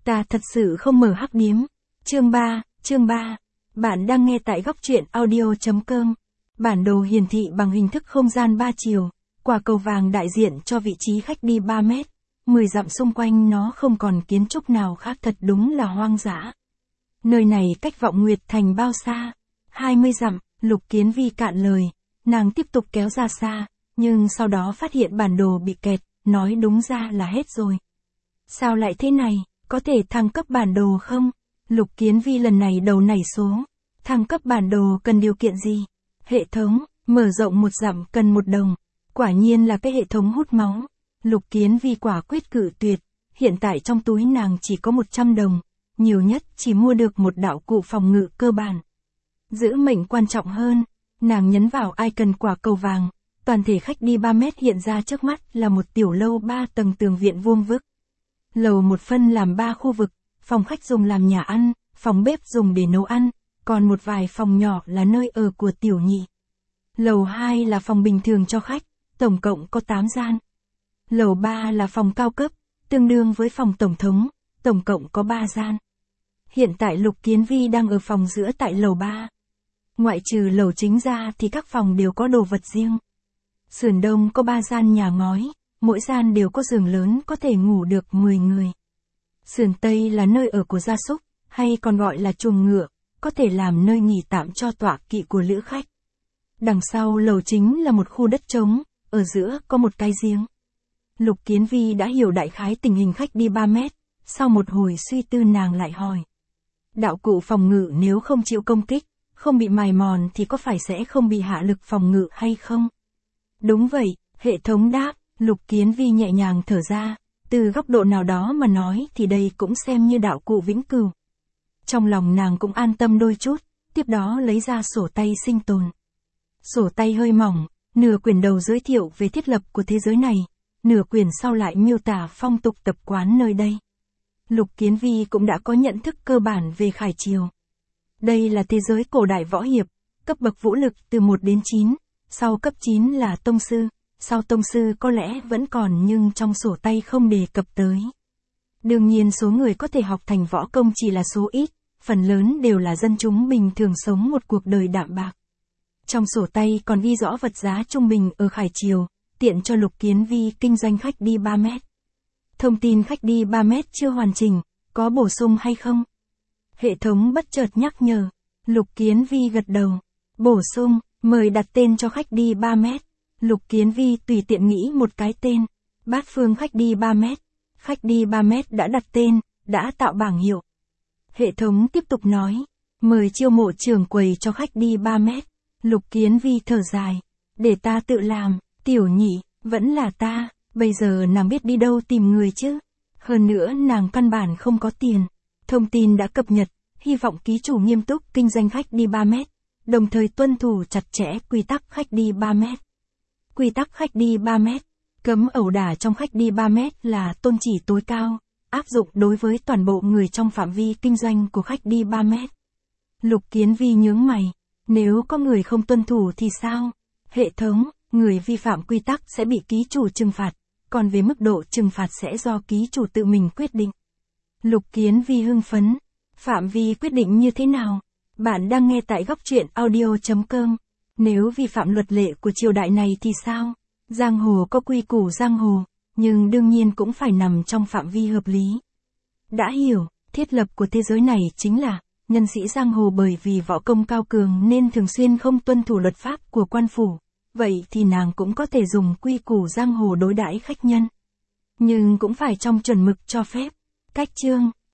Ta thật sự không mở hắc điếm. Chương 3. Bạn đang nghe tại góc truyện audio.com. Bản đồ hiển thị bằng hình thức không gian 3 chiều, quả cầu vàng đại diện cho vị trí khách đi 3 mét, 10 dặm xung quanh nó không còn kiến trúc nào khác, thật đúng là hoang dã. Nơi này cách Vọng Nguyệt Thành bao xa? 20 dặm, Lục Kiến Vi cạn lời, nàng tiếp tục kéo ra xa, nhưng sau đó phát hiện bản đồ bị kẹt, nói đúng ra là hết rồi. Sao lại thế này, có thể thăng cấp bản đồ không? Lục Kiến Vi lần này đầu nảy số. Thăng cấp bản đồ cần điều kiện gì? Hệ thống, mở rộng 1 dặm cần 1 đồng. Quả nhiên là cái hệ thống hút máu. Lục Kiến Vi quả quyết cự tuyệt. Hiện tại trong túi nàng chỉ có 100 đồng. Nhiều nhất chỉ mua được một đạo cụ phòng ngự cơ bản. Giữ mệnh quan trọng hơn. Nàng nhấn vào icon quả cầu vàng. Toàn thể khách đi 3 mét hiện ra trước mắt là một tiểu lâu 3 tầng tường viện vuông vức. Lầu 1 phân làm 3 khu vực. Phòng khách dùng làm nhà ăn, phòng bếp dùng để nấu ăn, còn một vài phòng nhỏ là nơi ở của tiểu nhị. Lầu 2 là phòng bình thường cho khách, tổng cộng có 8 gian. Lầu 3 là phòng cao cấp, tương đương với phòng tổng thống, tổng cộng có 3 gian. Hiện tại Lục Kiến Vi đang ở phòng giữa tại lầu 3. Ngoại trừ lầu chính ra thì các phòng đều có đồ vật riêng. Sườn đông có 3 gian nhà ngói, mỗi gian đều có giường lớn có thể ngủ được 10 người. Sườn Tây là nơi ở của gia súc, hay còn gọi là chuồng ngựa, có thể làm nơi nghỉ tạm cho tọa kỵ của lữ khách. Đằng sau lầu chính là một khu đất trống, ở giữa có một cái giếng. Lục Kiến Vi đã hiểu đại khái tình hình khách đi 3 mét, sau một hồi suy tư nàng lại hỏi. Đạo cụ phòng ngự nếu không chịu công kích, không bị mài mòn thì có phải sẽ không bị hạ lực phòng ngự hay không? Đúng vậy, hệ thống đáp. Lục Kiến Vi nhẹ nhàng thở ra. Từ góc độ nào đó mà nói thì đây cũng xem như đạo cụ vĩnh cửu. Trong lòng nàng cũng an tâm đôi chút, tiếp đó lấy ra sổ tay sinh tồn. Sổ tay hơi mỏng, nửa quyển đầu giới thiệu về thiết lập của thế giới này, nửa quyển sau lại miêu tả phong tục tập quán nơi đây. Lục Kiến Vi cũng đã có nhận thức cơ bản về Khải Triều. Đây là thế giới cổ đại võ hiệp, cấp bậc vũ lực từ 1 đến 9, sau cấp 9 là tông sư. Sau tông sư có lẽ vẫn còn nhưng trong sổ tay không đề cập tới. Đương nhiên số người có thể học thành võ công chỉ là số ít, phần lớn đều là dân chúng bình thường sống một cuộc đời đạm bạc. Trong sổ tay còn ghi rõ vật giá trung bình ở Khải Triều, tiện cho Lục Kiến Vi kinh doanh khách đi 3 mét. Thông tin khách đi 3 mét chưa hoàn chỉnh, có bổ sung hay không? Hệ thống bất chợt nhắc nhở. Lục Kiến Vi gật đầu. Bổ sung, mời đặt tên cho khách đi 3 mét. Lục Kiến Vi tùy tiện nghĩ một cái tên. Bát Phương khách đi 3 mét. Khách đi 3 mét đã đặt tên, đã tạo bảng hiệu. Hệ thống tiếp tục nói. Mời chiêu mộ trưởng quầy cho khách đi 3 mét. Lục Kiến Vi thở dài. Để ta tự làm, tiểu nhị, vẫn là ta. Bây giờ nàng biết đi đâu tìm người chứ. Hơn nữa nàng căn bản không có tiền. Thông tin đã cập nhật. Hy vọng ký chủ nghiêm túc kinh doanh khách đi 3 mét. Đồng thời tuân thủ chặt chẽ quy tắc khách đi 3 mét. Quy tắc khách đi 3 mét. Cấm ẩu đả trong khách đi 3 mét là tôn chỉ tối cao, áp dụng đối với toàn bộ người trong phạm vi kinh doanh của khách đi 3 mét. Lục Kiến Vi nhướng mày. Nếu có người không tuân thủ thì sao? Hệ thống, người vi phạm quy tắc sẽ bị ký chủ trừng phạt, còn về mức độ trừng phạt sẽ do ký chủ tự mình quyết định. Lục Kiến Vi hưng phấn. Phạm vi quyết định như thế nào? Bạn đang nghe tại góc truyện audio.com. Nếu vi phạm luật lệ của triều đại này thì sao? Giang hồ có quy củ giang hồ, nhưng đương nhiên cũng phải nằm trong phạm vi hợp lý. Đã hiểu, thiết lập của thế giới này chính là, nhân sĩ giang hồ bởi vì võ công cao cường nên thường xuyên không tuân thủ luật pháp của quan phủ. Vậy thì nàng cũng có thể dùng quy củ giang hồ đối đãi khách nhân. Nhưng cũng phải trong chuẩn mực cho phép. Cách chương.